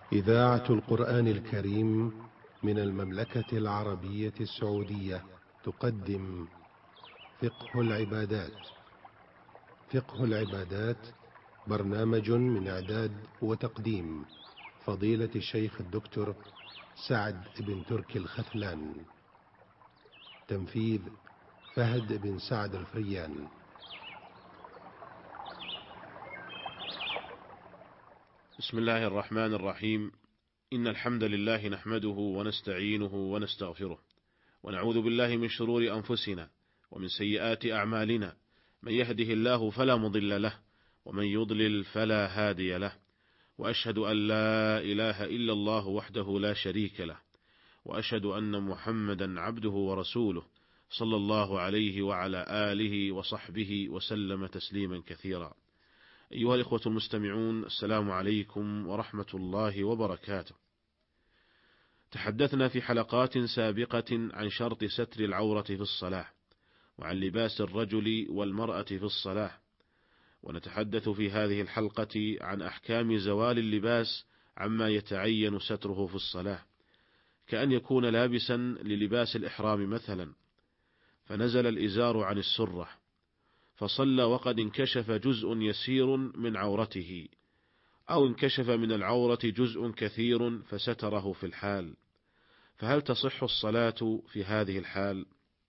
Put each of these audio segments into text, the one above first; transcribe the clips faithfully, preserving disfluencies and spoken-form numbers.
إذاعة القرآن الكريم من المملكة العربية السعودية تقدم فقه العبادات. فقه العبادات برنامج من إعداد وتقديم فضيلة الشيخ الدكتور سعد بن تركي الختلان. تنفيذ فهد بن سعد الفريان. بسم الله الرحمن الرحيم. إن الحمد لله نحمده ونستعينه ونستغفره، ونعوذ بالله من شرور أنفسنا ومن سيئات أعمالنا، من يهده الله فلا مضل له، ومن يضلل فلا هادي له، وأشهد أن لا إله إلا الله وحده لا شريك له، وأشهد أن محمدا عبده ورسوله صلى الله عليه وعلى آله وصحبه وسلم تسليما كثيرا. أيها الإخوة المستمعون، السلام عليكم ورحمة الله وبركاته. تحدثنا في حلقات سابقة عن شرط ستر العورة في الصلاة، وعن لباس الرجل والمرأة في الصلاة، ونتحدث في هذه الحلقة عن أحكام زوال اللباس عما يتعين ستره في الصلاة، كأن يكون لابسا للباس الإحرام مثلا، فنزل الإزار عن السرة فصلى وقد انكشف جزء يسير من عورته، أو انكشف من العورة جزء كثير فستره في الحال، فهل تصح الصلاة في هذه الحال؟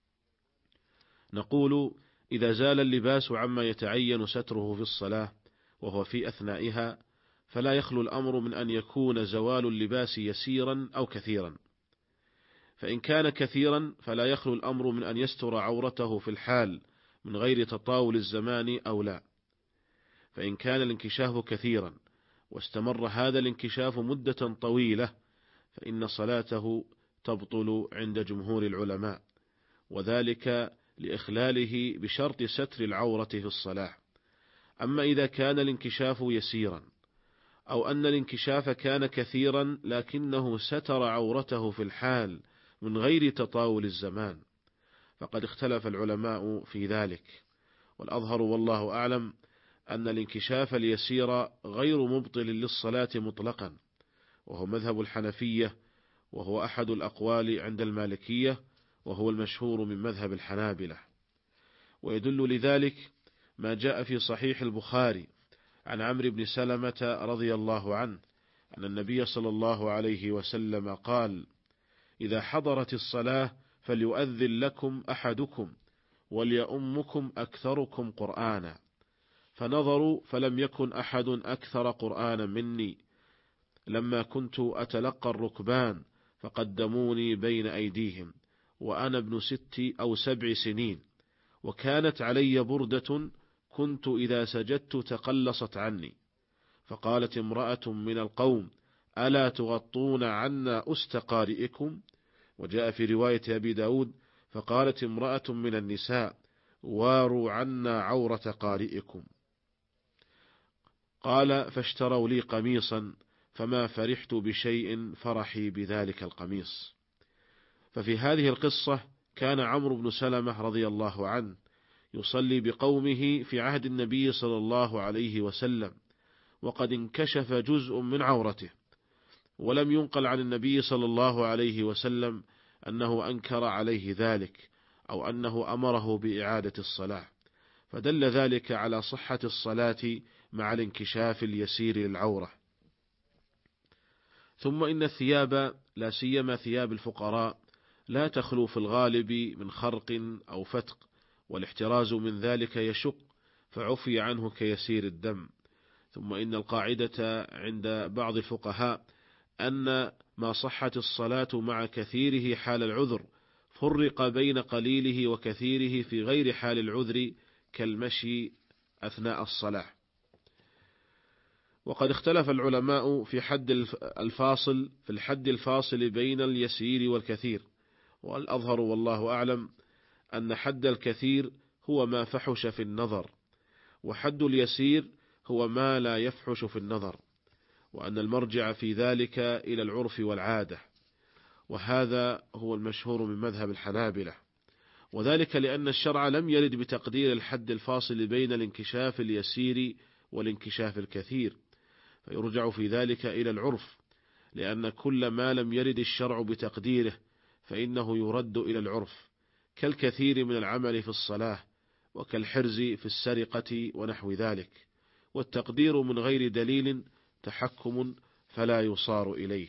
نقول: إذا زال اللباس عما يتعين ستره في الصلاة وهو في أثنائها، فلا يخلو الأمر من أن يكون زوال اللباس يسيرا أو كثيرا، فإن كان كثيرا فلا يخلو الأمر من أن يستر عورته في الحال من غير تطاول الزمان أو لا، فإن كان الانكشاف كثيرا واستمر هذا الانكشاف مدة طويلة فإن صلاته تبطل عند جمهور العلماء، وذلك لإخلاله بشرط ستر العورة في الصلاة. أما إذا كان الانكشاف يسيرا، أو أن الانكشاف كان كثيرا لكنه ستر عورته في الحال من غير تطاول الزمان، فقد اختلف العلماء في ذلك، والأظهر والله أعلم أن الانكشاف اليسير غير مبطل للصلاة مطلقا، وهو مذهب الحنفية، وهو أحد الأقوال عند المالكية، وهو المشهور من مذهب الحنابلة. ويدل لذلك ما جاء في صحيح البخاري عن عمرو بن سلمة رضي الله عنه أن النبي صلى الله عليه وسلم قال: إذا حضرت الصلاة فليؤذن لكم أحدكم وليؤمكم أكثركم قرآنا، فنظروا فلم يكن أحد أكثر قرآنا مني، لما كنت أتلقى الركبان فقدموني بين أيديهم وأنا ابن ست أو سبع سنين، وكانت علي بردة كنت إذا سجدت تقلصت عني، فقالت امرأة من القوم: ألا تغطون عنا أست قارئكم؟ وجاء في رواية أبي داود: فقالت امرأة من النساء: واروا عنا عورة قارئكم. قال: فاشتروا لي قميصا فما فرحت بشيء فرحي بذلك القميص. ففي هذه القصة كان عمرو بن سلمة رضي الله عنه يصلي بقومه في عهد النبي صلى الله عليه وسلم، وقد انكشف جزء من عورته، ولم ينقل عن النبي صلى الله عليه وسلم أنه أنكر عليه ذلك أو أنه أمره بإعادة الصلاة، فدل ذلك على صحة الصلاة مع الانكشاف اليسير للعورة. ثم إن الثياب، لا سيما ثياب الفقراء، لا تخلو في الغالب من خرق أو فتق، والاحتراز من ذلك يشق، فعفي عنه كيسير الدم. ثم إن القاعدة عند بعض الفقهاء أن ما صحت الصلاة مع كثيره حال العذر فرق بين قليله وكثيره في غير حال العذر كالمشي أثناء الصلاة. وقد اختلف العلماء في حد الفاصل في الحد الفاصل بين اليسير والكثير، والأظهر والله أعلم أن حد الكثير هو ما فحش في النظر، وحد اليسير هو ما لا يفحش في النظر، وأن المرجع في ذلك إلى العرف والعادة، وهذا هو المشهور من مذهب الحنابلة، وذلك لأن الشرع لم يرد بتقدير الحد الفاصل بين الانكشاف اليسير والانكشاف الكثير، فيرجع في ذلك إلى العرف، لأن كل ما لم يرد الشرع بتقديره فإنه يرد إلى العرف، كالكثير من العمل في الصلاة، وكالحرز في السرقة ونحو ذلك، والتقدير من غير دليل تحكم فلا يصار إليه.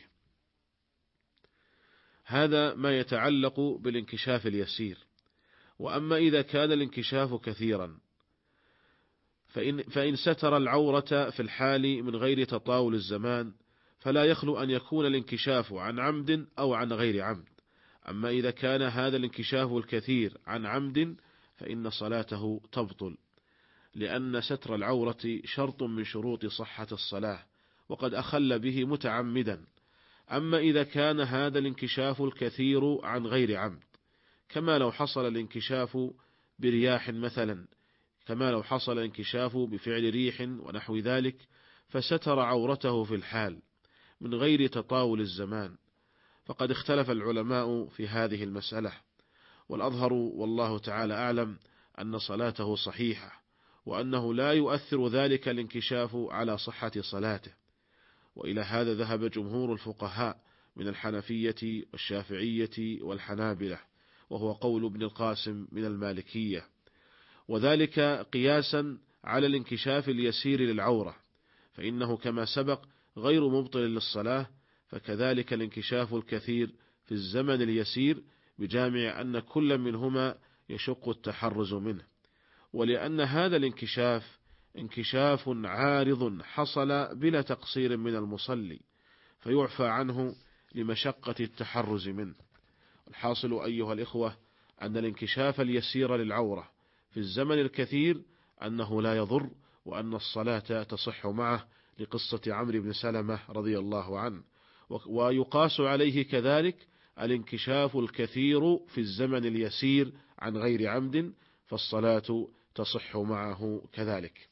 هذا ما يتعلق بالانكشاف اليسير. وأما إذا كان الانكشاف كثيرا فإن, فإن ستر العورة في الحال من غير تطاول الزمان فلا يخلو أن يكون الانكشاف عن عمد أو عن غير عمد. أما إذا كان هذا الانكشاف الكثير عن عمد فإن صلاته تبطل، لأن ستر العورة شرط من شروط صحة الصلاة، وقد أخل به متعمدا. أما إذا كان هذا الانكشاف الكثير عن غير عمد، كما لو حصل الانكشاف برياح مثلا، كما لو حصل الانكشاف بفعل ريح ونحو ذلك، فستر عورته في الحال من غير تطاول الزمان، فقد اختلف العلماء في هذه المسألة، والأظهر والله تعالى أعلم أن صلاته صحيحة، وأنه لا يؤثر ذلك الانكشاف على صحة صلاته. وإلى هذا ذهب جمهور الفقهاء من الحنفية والشافعية والحنابلة، وهو قول ابن القاسم من المالكية، وذلك قياسا على الانكشاف اليسير للعورة، فإنه كما سبق غير مبطل للصلاة، فكذلك الانكشاف الكثير في الزمن اليسير، بجامع أن كل منهما يشق التحرز منه. ولأن هذا الانكشاف انكشاف عارض حصل بلا تقصير من المصلي، فيعفى عنه لمشقة التحرز منه. الحاصل أيها الإخوة أن الانكشاف اليسير للعورة في الزمن الكثير أنه لا يضر، وأن الصلاة تصح معه، لقصة عمرو بن سلمة رضي الله عنه. ويقاس عليه كذلك الانكشاف الكثير في الزمن اليسير عن غير عمد، فالصلاة تصح معه كذلك.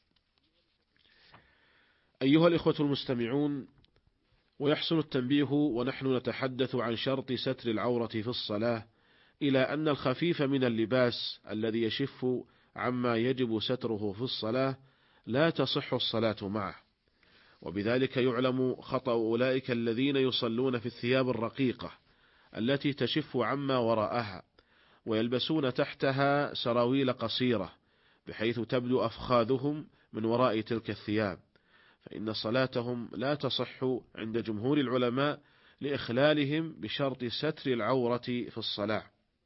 أيها الإخوة المستمعون، ويحسن التنبيه ونحن نتحدث عن شرط ستر العورة في الصلاة إلى أن الخفيف من اللباس الذي يشف عما يجب ستره في الصلاة لا تصح الصلاة معه. وبذلك يعلم خطأ أولئك الذين يصلون في الثياب الرقيقة التي تشف عما وراءها، ويلبسون تحتها سراويل قصيرة بحيث تبدو أفخاذهم من وراء تلك الثياب، فإن صلاتهم لا تصح عند جمهور العلماء لإخلالهم بشرط ستر العورة في الصلاة،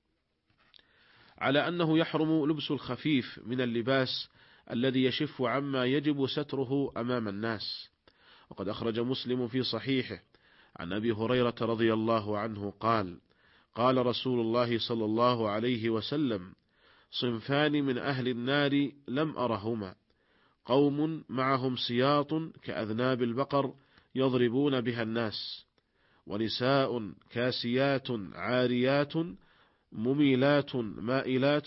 على أنه يحرم لبس الخفيف من اللباس الذي يشف عما يجب ستره أمام الناس. وقد أخرج مسلم في صحيحه عن أبي هريرة رضي الله عنه قال: قال رسول الله صلى الله عليه وسلم: صنفان من أهل النار لم أرهما، قوم معهم سياط كأذناب البقر يضربون بها الناس، ونساء كاسيات عاريات مميلات مائلات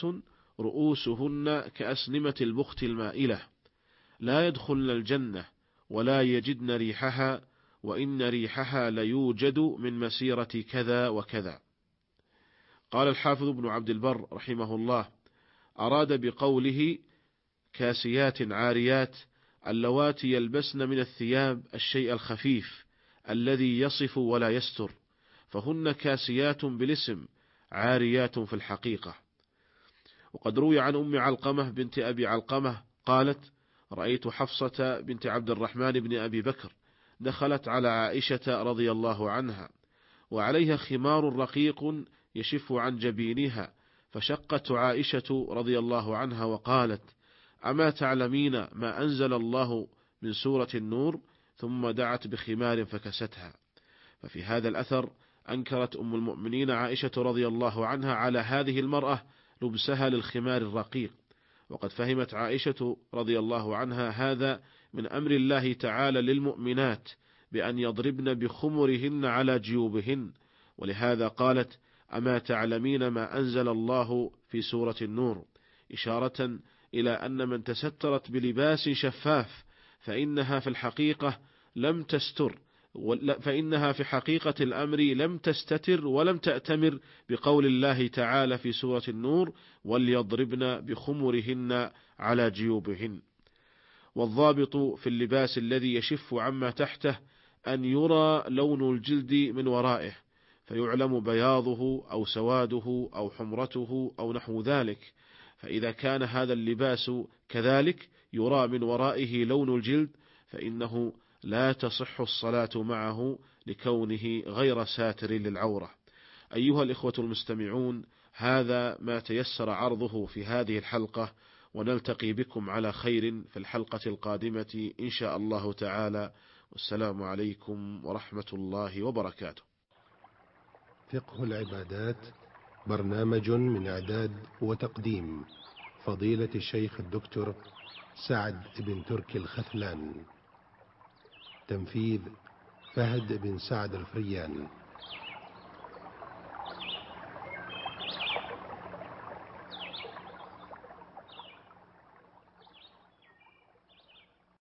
رؤوسهن كأسنمة البخت المائلة، لا يدخلن الجنة ولا يجدن ريحها، وإن ريحها ليوجد من مسيرة كذا وكذا. قال الحافظ ابن عبد البر رحمه الله: أراد بقوله كاسيات عاريات اللواتي يلبسن من الثياب الشيء الخفيف الذي يصف ولا يستر، فهن كاسيات بالاسم عاريات في الحقيقة. وقد روي عن أم علقمة بنت أبي علقمة قالت: رأيت حفصة بنت عبد الرحمن بن أبي بكر دخلت على عائشة رضي الله عنها وعليها خمار رقيق يشف عن جبينها، فشقت عائشة رضي الله عنها وقالت: أما تعلمين ما أنزل الله من سورة النور؟ ثم دعت بخمار فكستها. ففي هذا الأثر أنكرت أم المؤمنين عائشة رضي الله عنها على هذه المرأة لبسها للخمار الرقيق، وقد فهمت عائشة رضي الله عنها هذا من أمر الله تعالى للمؤمنات بأن يضربن بخمرهن على جيوبهن، ولهذا قالت: أما تعلمين ما أنزل الله في سورة النور، إشارة إلى أن من تسترت بلباس شفاف فإنها في الحقيقة لم تستر، فإنها في حقيقة الأمر لم تستتر ولم تأتمر بقول الله تعالى في سورة النور: وليضربن بخمرهن على جيوبهن. والضابط في اللباس الذي يشف عما تحته أن يرى لون الجلد من ورائه فيعلم بياضه أو سواده أو حمرته أو نحو ذلك، فإذا كان هذا اللباس كذلك يرى من ورائه لون الجلد فإنه لا تصح الصلاة معه لكونه غير ساتر للعورة. أيها الإخوة المستمعون، هذا ما تيسر عرضه في هذه الحلقة، ونلتقي بكم على خير في الحلقة القادمة إن شاء الله تعالى، والسلام عليكم ورحمة الله وبركاته. فقه العبادات، برنامج من إعداد وتقديم فضيلة الشيخ الدكتور سعد بن تركي الخثلان، تنفيذ فهد بن سعد الفريان.